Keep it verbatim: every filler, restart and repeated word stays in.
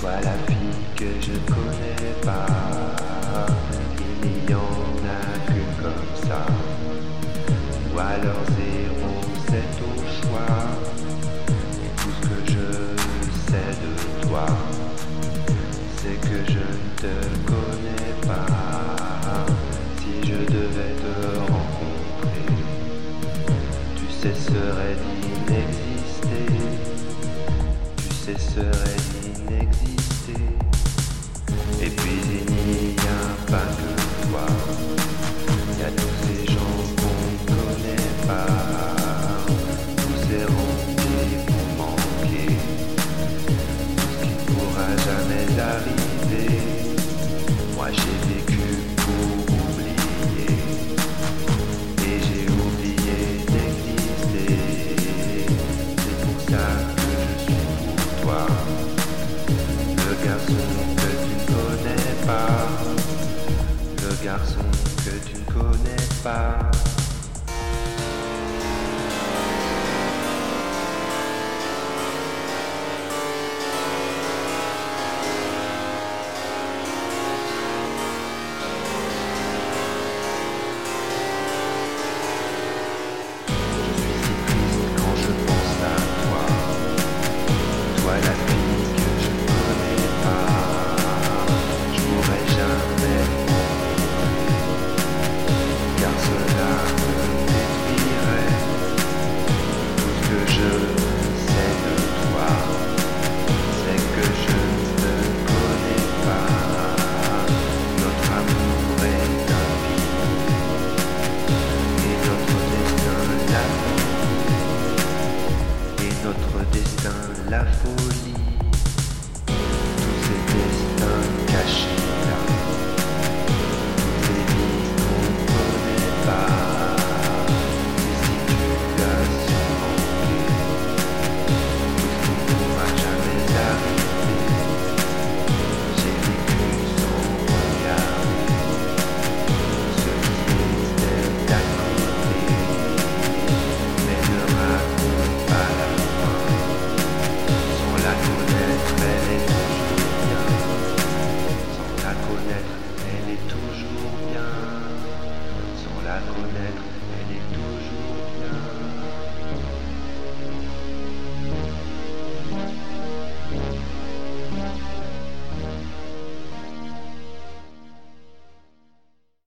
Vois la fille que je connais pas, il n'y en a qu'une comme ça. Ou alors zéro, c'est au choix. Et tout ce que je sais de toi, c'est que je ne te connais pas. Si je devais te rencontrer, tu cesserais d'inexister. Tu cesserais d'inexister. Et puis il n'y a pas que